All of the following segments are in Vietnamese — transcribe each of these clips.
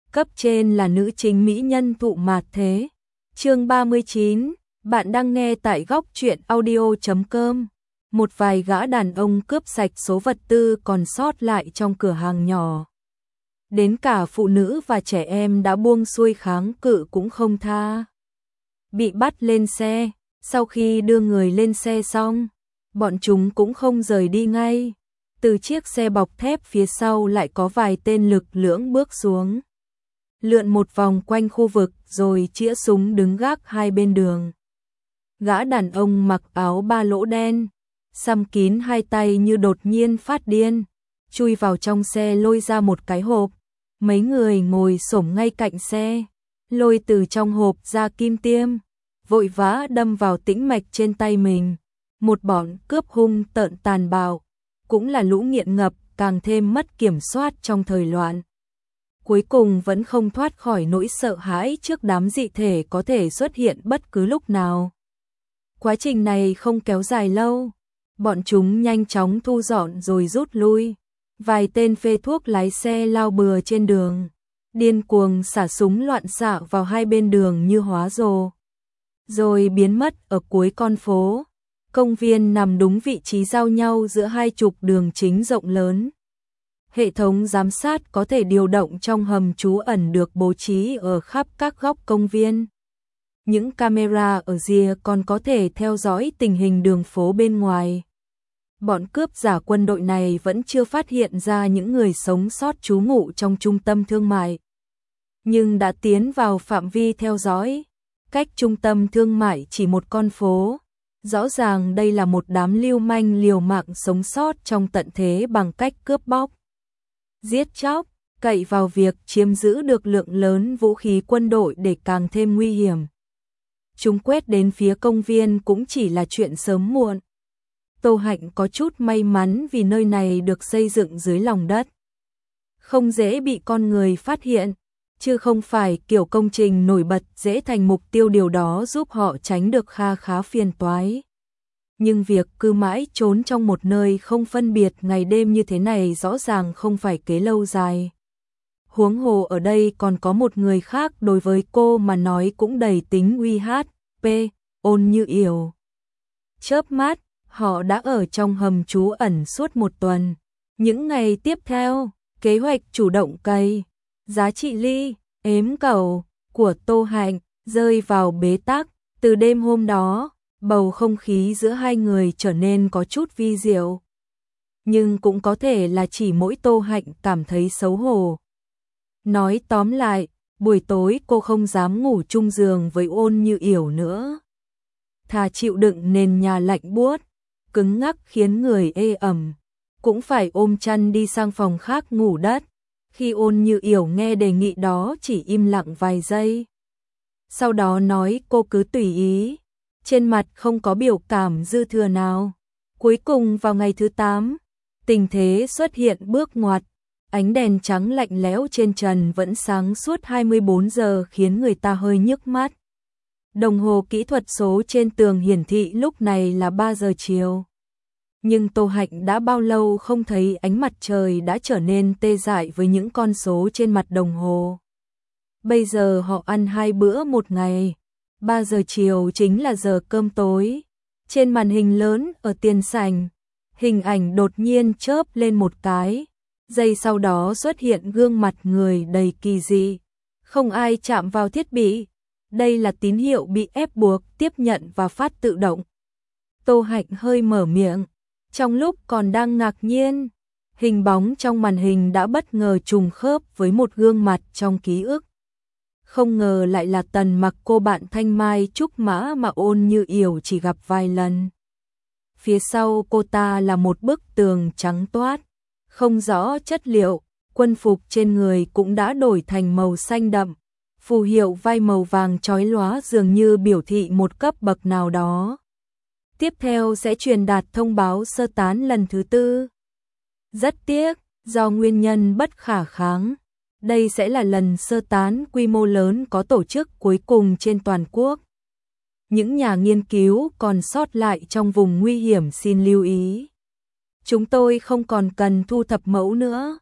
Cấp trên là nữ chính mỹ nhân Thụ Mạt Thế. Chương 39, bạn đang nghe tại góc truyện audio.com. Một vài gã đàn ông cướp sạch số vật tư còn sót lại trong cửa hàng nhỏ. Đến cả phụ nữ và trẻ em đã buông xuôi kháng cự cũng không tha. Bị bắt lên xe, sau khi đưa người lên xe xong, bọn chúng cũng không rời đi ngay. Từ chiếc xe bọc thép phía sau lại có vài tên lực lưỡng bước xuống. Lượn một vòng quanh khu vực rồi chĩa súng đứng gác hai bên đường. Gã đàn ông mặc áo ba lỗ đen, xăm kín hai tay như đột nhiên phát điên, chui vào trong xe lôi ra một cái hộp. Mấy người ngồi xổm ngay cạnh xe, lôi từ trong hộp ra kim tiêm, vội vã đâm vào tĩnh mạch trên tay mình. Một bọn cướp hung tợn tàn bạo, cũng là lũ nghiện ngập, càng thêm mất kiểm soát trong thời loạn. Cuối cùng vẫn không thoát khỏi nỗi sợ hãi trước đám dị thể có thể xuất hiện bất cứ lúc nào. Quá trình này không kéo dài lâu, bọn chúng nhanh chóng thu dọn rồi rút lui. Vài tên phê thuốc lái xe lao bừa trên đường, điên cuồng xả súng loạn xạ vào hai bên đường như hóa rồ, rồi biến mất ở cuối con phố. Công viên nằm đúng vị trí giao nhau giữa hai trục đường chính rộng lớn. Hệ thống giám sát có thể điều động trong hầm trú ẩn được bố trí ở khắp các góc công viên. Những camera ở rìa còn có thể theo dõi tình hình đường phố bên ngoài. Bọn cướp giả quân đội này vẫn chưa phát hiện ra những người sống sót trú ngụ trong trung tâm thương mại, nhưng đã tiến vào phạm vi theo dõi. Cách trung tâm thương mại chỉ một con phố. Rõ ràng đây là một đám lưu manh liều mạng sống sót trong tận thế bằng cách cướp bóc, giết chóc, cậy vào việc chiếm giữ được lượng lớn vũ khí quân đội để càng thêm nguy hiểm. Chúng quét đến phía công viên cũng chỉ là chuyện sớm muộn. Tô Hạnh có chút may mắn vì nơi này được xây dựng dưới lòng đất, không dễ bị con người phát hiện, chứ không phải kiểu công trình nổi bật dễ thành mục tiêu, điều đó giúp họ tránh được khá phiền toái. Nhưng việc cứ mãi trốn trong một nơi không phân biệt ngày đêm như thế này rõ ràng không phải kế lâu dài. Huống hồ ở đây còn có một người khác đối với cô mà nói cũng đầy tính uy hát, Ôn Như Yểu. Chớp mắt, họ đã ở trong hầm trú ẩn suốt một tuần. Những ngày tiếp theo, kế hoạch chủ động cày, giá trị ly, ếm cầu của Tô Hạnh rơi vào bế tắc. Từ đêm hôm đó, bầu không khí giữa hai người trở nên có chút vi diệu. Nhưng cũng có thể là chỉ mỗi Tô Hạnh cảm thấy xấu hổ. Nói tóm lại, buổi tối cô không dám ngủ chung giường với Ôn Như Yểu nữa. Thà chịu đựng nền nhà lạnh buốt, cứng ngắc khiến người ê ẩm, cũng phải ôm chăn đi sang phòng khác ngủ đất. Khi Ôn Như Yểu nghe đề nghị đó chỉ im lặng vài giây. Sau đó nói cô cứ tùy ý, trên mặt không có biểu cảm dư thừa nào. Cuối cùng vào ngày thứ 8, tình thế xuất hiện bước ngoặt. Ánh đèn trắng lạnh lẽo trên trần vẫn sáng suốt 24 giờ khiến người ta hơi nhức mắt. Đồng hồ kỹ thuật số trên tường hiển thị lúc này là 3 giờ chiều. Nhưng Tô Hạnh đã bao lâu không thấy ánh mặt trời đã trở nên tê dại với những con số trên mặt đồng hồ. Bây giờ họ ăn 2 bữa một ngày. 3 giờ chiều chính là giờ cơm tối. Trên màn hình lớn ở tiền sảnh, hình ảnh đột nhiên chớp lên một cái. Giây sau đó xuất hiện gương mặt người đầy kỳ dị. Không ai chạm vào thiết bị. Đây là tín hiệu bị ép buộc tiếp nhận và phát tự động. Tô Hạnh hơi mở miệng. Trong lúc còn đang ngạc nhiên, hình bóng trong màn hình đã bất ngờ trùng khớp với một gương mặt trong ký ức. Không ngờ lại là Tần Mặc, cô bạn thanh mai trúc mã mà Ôn Như Yểu chỉ gặp vài lần. Phía sau cô ta là một bức tường trắng toát, không rõ chất liệu, quân phục trên người cũng đã đổi thành màu xanh đậm, phù hiệu vai màu vàng chói lóa dường như biểu thị một cấp bậc nào đó. Tiếp theo sẽ truyền đạt thông báo sơ tán lần thứ 4. Rất tiếc, do nguyên nhân bất khả kháng, đây sẽ là lần sơ tán quy mô lớn có tổ chức cuối cùng trên toàn quốc. Những nhà nghiên cứu còn sót lại trong vùng nguy hiểm xin lưu ý. Chúng tôi không còn cần thu thập mẫu nữa.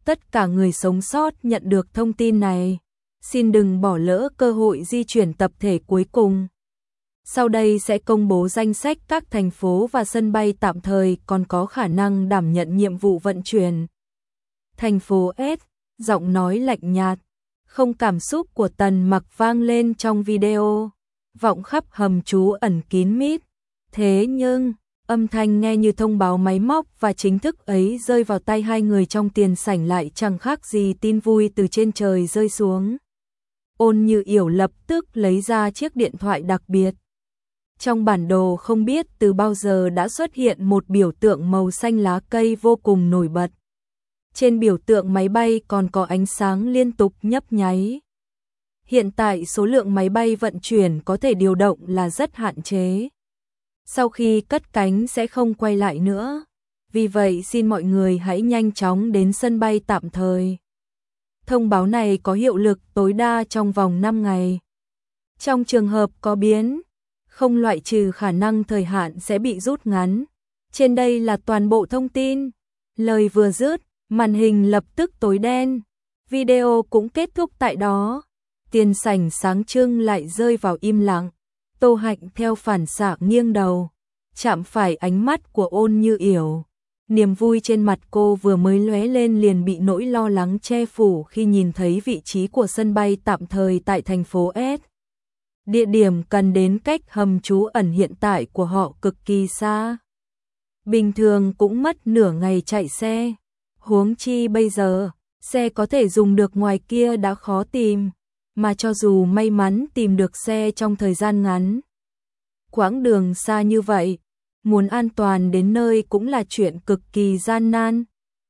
tất cả người sống sót nhận được thông tin này. Xin đừng bỏ lỡ cơ hội di chuyển tập thể cuối cùng. Sau đây sẽ công bố danh sách các thành phố và sân bay tạm thời còn có khả năng đảm nhận nhiệm vụ vận chuyển. Thành phố S, giọng nói lạnh nhạt, không cảm xúc của Tần Mặc vang lên trong video, vọng khắp hầm trú ẩn kín mít. Thế nhưng, âm thanh nghe như thông báo máy móc và chính thức ấy rơi vào tay hai người trong tiền sảnh lại chẳng khác gì tin vui từ trên trời rơi xuống. Ôn Như Yểu lập tức lấy ra chiếc điện thoại đặc biệt. Trong bản đồ không biết từ bao giờ đã xuất hiện một biểu tượng màu xanh lá cây vô cùng nổi bật. Trên biểu tượng máy bay còn có ánh sáng liên tục nhấp nháy. Hiện tại số lượng máy bay vận chuyển có thể điều động là rất hạn chế. Sau khi cất cánh sẽ không quay lại nữa. Vì vậy xin mọi người hãy nhanh chóng đến sân bay tạm thời. Thông báo này có hiệu lực tối đa trong vòng 5 ngày. Trong trường hợp có biến, không loại trừ khả năng thời hạn sẽ bị rút ngắn. Trên đây là toàn bộ thông tin. Lời vừa dứt, màn hình lập tức tối đen. Video cũng kết thúc tại đó. Tiền sảnh sáng trưng lại rơi vào im lặng. Tô Hạnh theo phản xạ nghiêng đầu, chạm phải ánh mắt của Ôn Như Yểu. Niềm vui trên mặt cô vừa mới lóe lên liền bị nỗi lo lắng che phủ khi nhìn thấy vị trí của sân bay tạm thời tại thành phố S. Địa điểm cần đến cách hầm trú ẩn hiện tại của họ cực kỳ xa. Bình thường cũng mất nửa ngày chạy xe. Huống chi bây giờ, xe có thể dùng được ngoài kia đã khó tìm. Mà cho dù may mắn tìm được xe trong thời gian ngắn, quãng đường xa như vậy, muốn an toàn đến nơi cũng là chuyện cực kỳ gian nan.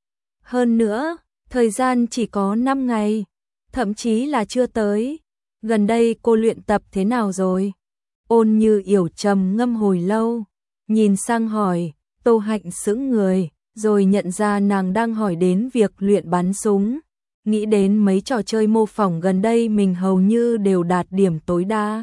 Hơn nữa, thời gian chỉ có 5 ngày, thậm chí là chưa tới. Gần đây cô luyện tập thế nào rồi? Ôn Như Yểu trầm ngâm hồi lâu, nhìn sang hỏi. Tô Hạnh sững người, rồi nhận ra nàng đang hỏi đến việc luyện bắn súng. Nghĩ đến mấy trò chơi mô phỏng gần đây mình hầu như đều đạt điểm tối đa.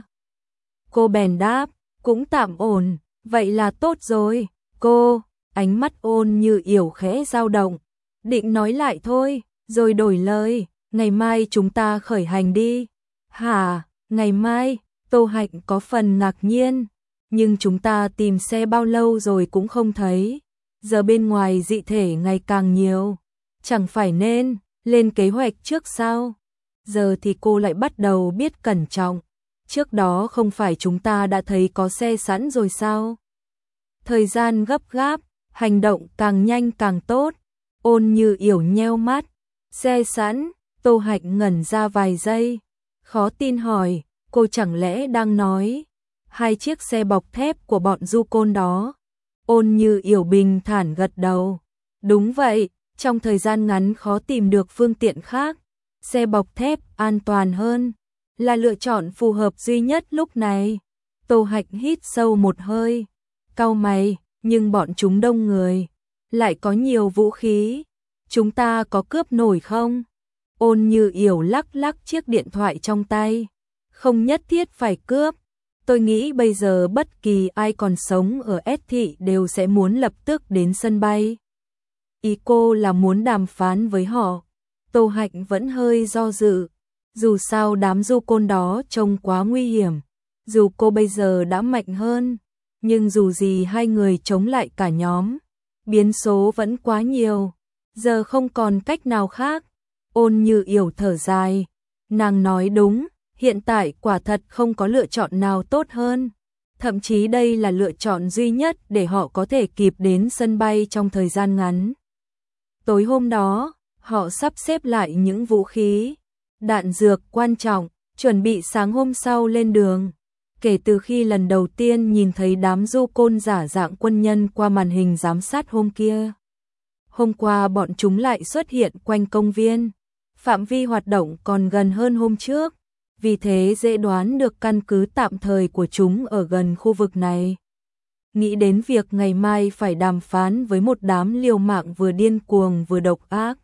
Cô bèn đáp, cũng tạm ổn, vậy là tốt rồi. Cô, ánh mắt Ôn Như Yểu khẽ dao động, định nói lại thôi, rồi đổi lời, ngày mai chúng ta khởi hành đi. Hả, ngày mai? Tô Hạnh có phần ngạc nhiên, nhưng chúng ta tìm xe bao lâu rồi cũng không thấy. Giờ bên ngoài dị thể ngày càng nhiều, chẳng phải nên lên kế hoạch trước sao? Giờ thì cô lại bắt đầu biết cẩn trọng. Trước đó không phải chúng ta đã thấy có xe sẵn rồi sao? Thời gian gấp gáp, hành động càng nhanh càng tốt. Ôn Như Yểu nheo mắt. Xe sẵn? Tô Hạnh ngẩn ra vài giây, khó tin hỏi, cô chẳng lẽ đang nói 2 chiếc xe bọc thép của bọn du côn đó? Ôn Như Yểu bình thản gật đầu. Đúng vậy, trong thời gian ngắn khó tìm được phương tiện khác, xe bọc thép an toàn hơn, là lựa chọn phù hợp duy nhất lúc này. Tô Hạnh hít sâu một hơi, cau mày, nhưng bọn chúng đông người, lại có nhiều vũ khí, chúng ta có cướp nổi không? Ôn Như Yểu lắc lắc chiếc điện thoại trong tay, không nhất thiết phải cướp. Tôi nghĩ bây giờ bất kỳ ai còn sống ở S thị đều sẽ muốn lập tức đến sân bay. Ý cô là muốn đàm phán với họ. Tô Hạnh vẫn hơi do dự. Dù sao đám du côn đó trông quá nguy hiểm. Dù cô bây giờ đã mạnh hơn, nhưng dù gì hai người chống lại cả nhóm, biến số vẫn quá nhiều. Giờ không còn cách nào khác. Ôn Như Yểu thở dài. Nàng nói đúng, hiện tại quả thật không có lựa chọn nào tốt hơn. Thậm chí đây là lựa chọn duy nhất để họ có thể kịp đến sân bay trong thời gian ngắn. Tối hôm đó, họ sắp xếp lại những vũ khí, đạn dược quan trọng, chuẩn bị sáng hôm sau lên đường. Kể từ khi lần đầu tiên nhìn thấy đám du côn giả dạng quân nhân qua màn hình giám sát hôm kia, hôm qua bọn chúng lại xuất hiện quanh công viên. Phạm vi hoạt động còn gần hơn hôm trước, vì thế dễ đoán được căn cứ tạm thời của chúng ở gần khu vực này. Nghĩ đến việc ngày mai phải đàm phán với một đám liều mạng vừa điên cuồng vừa độc ác,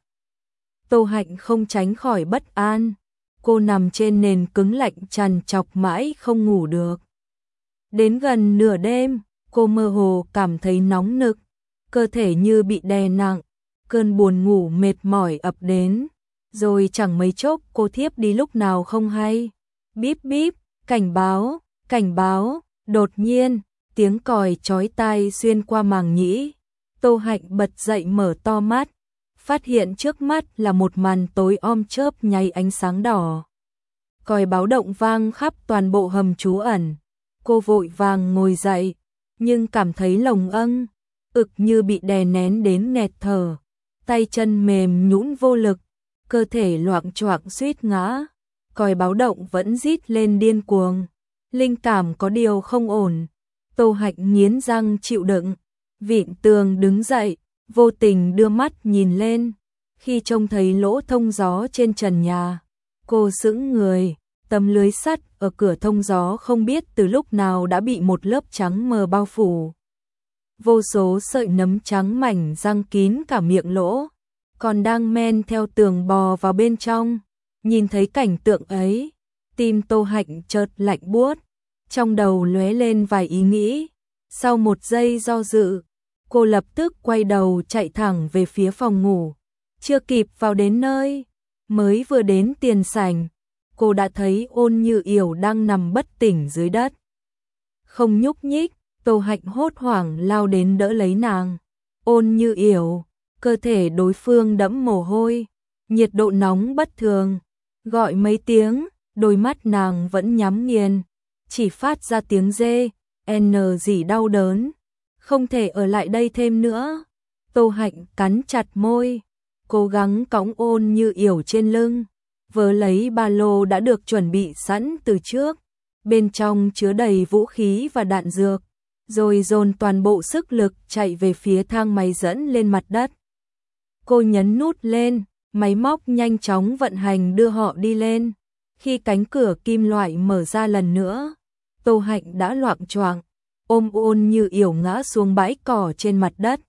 Tô Hạnh không tránh khỏi bất an. Cô nằm trên nền cứng lạnh trằn trọc mãi không ngủ được. Đến gần nửa đêm, cô mơ hồ cảm thấy nóng nực, cơ thể như bị đè nặng. cơn buồn ngủ mệt mỏi ập đến, rồi chẳng mấy chốc cô thiếp đi lúc nào không hay. Bíp bíp, cảnh báo, đột nhiên, tiếng còi chói tai xuyên qua màng nhĩ. Tô Hạnh bật dậy mở to mắt, phát hiện trước mắt là một màn tối om chớp nháy ánh sáng đỏ. Còi báo động vang khắp toàn bộ hầm trú ẩn. Cô vội vàng ngồi dậy, nhưng cảm thấy lồng ực như bị đè nén đến nghẹt thở. Tay chân mềm nhũn vô lực, cơ thể loạng choạng suýt ngã. Còi báo động vẫn rít lên điên cuồng. Linh cảm có điều không ổn. Tô Hạnh nghiến răng chịu đựng, vịn tường đứng dậy, vô tình đưa mắt nhìn lên. Khi trông thấy lỗ thông gió trên trần nhà, cô sững người. Tấm lưới sắt ở cửa thông gió không biết từ lúc nào đã bị một lớp trắng mờ bao phủ. Vô số sợi nấm trắng mảnh răng kín cả miệng lỗ, còn đang men theo tường bò vào bên trong. Nhìn thấy cảnh tượng ấy, tim Tô Hạnh chợt lạnh buốt, trong đầu lóe lên vài ý nghĩ. Sau một giây do dự, cô lập tức quay đầu chạy thẳng về phía phòng ngủ. Chưa kịp vào đến nơi, mới vừa đến tiền sảnh, cô đã thấy Ôn Như Yểu đang nằm bất tỉnh dưới đất. Không nhúc nhích, Tô Hạnh hốt hoảng lao đến đỡ lấy nàng. Ôn Như Yểu, cơ thể đối phương đẫm mồ hôi, nhiệt độ nóng bất thường. Gọi mấy tiếng, đôi mắt nàng vẫn nhắm nghiền, chỉ phát ra tiếng rê, gì đau đớn. Không thể ở lại đây thêm nữa. Tô Hạnh cắn chặt môi, cố gắng cõng Ôn Như Yểu trên lưng. Vớ lấy ba lô đã được chuẩn bị sẵn từ trước, bên trong chứa đầy vũ khí và đạn dược, rồi dồn toàn bộ sức lực chạy về phía thang máy dẫn lên mặt đất. Cô nhấn nút lên, máy móc nhanh chóng vận hành đưa họ đi lên. Khi cánh cửa kim loại mở ra lần nữa, Tô Hạnh đã loạng choạng, ôm Ôn Như Yểu ngã xuống bãi cỏ trên mặt đất.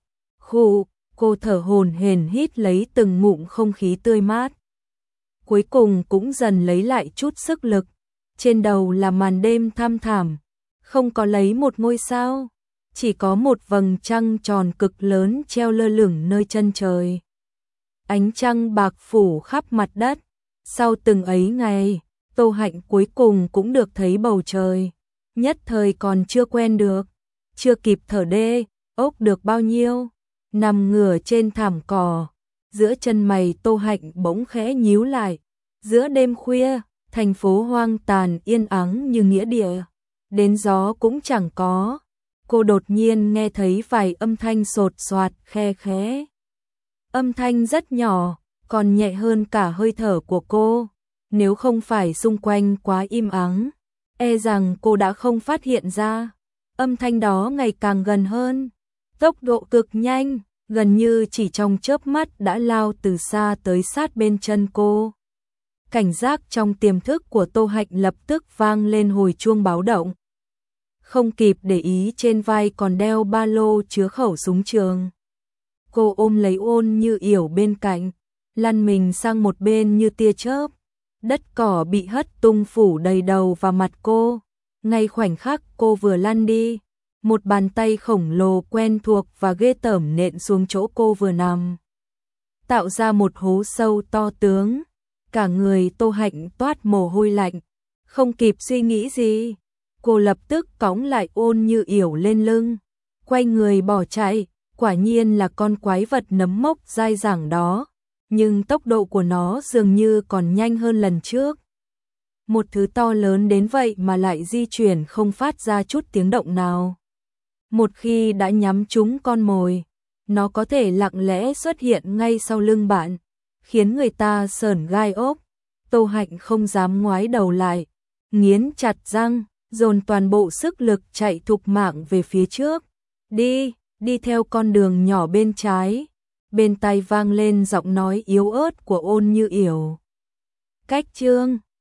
Cô thở hổn hển hít lấy từng ngụm không khí tươi mát. Cuối cùng cũng dần lấy lại chút sức lực. Trên đầu là màn đêm thăm thẳm, không có lấy một ngôi sao, chỉ có một vầng trăng tròn cực lớn treo lơ lửng nơi chân trời. Ánh trăng bạc phủ khắp mặt đất. Sau từng ấy ngày, Tô Hạnh cuối cùng cũng được thấy bầu trời. Nhất thời còn chưa quen được, chưa kịp thở đê, ốc được bao nhiêu. Nằm ngửa trên thảm cỏ, giữa chân mày Tô Hạnh bỗng khẽ nhíu lại. Giữa đêm khuya, thành phố hoang tàn yên ắng như nghĩa địa, đến gió cũng chẳng có. Cô đột nhiên nghe thấy vài âm thanh sột soạt khe khẽ. Âm thanh rất nhỏ, còn nhẹ hơn cả hơi thở của cô. Nếu không phải xung quanh quá im ắng, e rằng cô đã không phát hiện ra. Âm thanh đó ngày càng gần hơn, tốc độ cực nhanh, gần như chỉ trong chớp mắt đã lao từ xa tới sát bên chân cô. Cảnh giác trong tiềm thức của Tô Hạnh lập tức vang lên hồi chuông báo động. Không kịp để ý trên vai còn đeo ba lô chứa khẩu súng trường. Cô ôm lấy Ôn Như Yểu bên cạnh, lăn mình sang một bên như tia chớp. Đất cỏ bị hất tung phủ đầy đầu và mặt cô. Ngay khoảnh khắc cô vừa lăn đi, một bàn tay khổng lồ quen thuộc và ghê tởm nện xuống chỗ cô vừa nằm, tạo ra một hố sâu to tướng. Cả người Tô Hạnh toát mồ hôi lạnh, không kịp suy nghĩ gì, cô lập tức cõng lại Ôn Như Yểu lên lưng, quay người bỏ chạy. Quả nhiên là con quái vật nấm mốc dai dẳng đó, nhưng tốc độ của nó dường như còn nhanh hơn lần trước. Một thứ to lớn đến vậy mà lại di chuyển không phát ra chút tiếng động nào. Một khi đã nhắm trúng con mồi, nó có thể lặng lẽ xuất hiện ngay sau lưng bạn, khiến người ta sởn gai ốc. Tô Hạnh không dám ngoái đầu lại, nghiến chặt răng, dồn toàn bộ sức lực chạy thục mạng về phía trước. Đi theo con đường nhỏ bên trái. Bên tai vang lên giọng nói yếu ớt của Ôn Như Yểu. Cách chương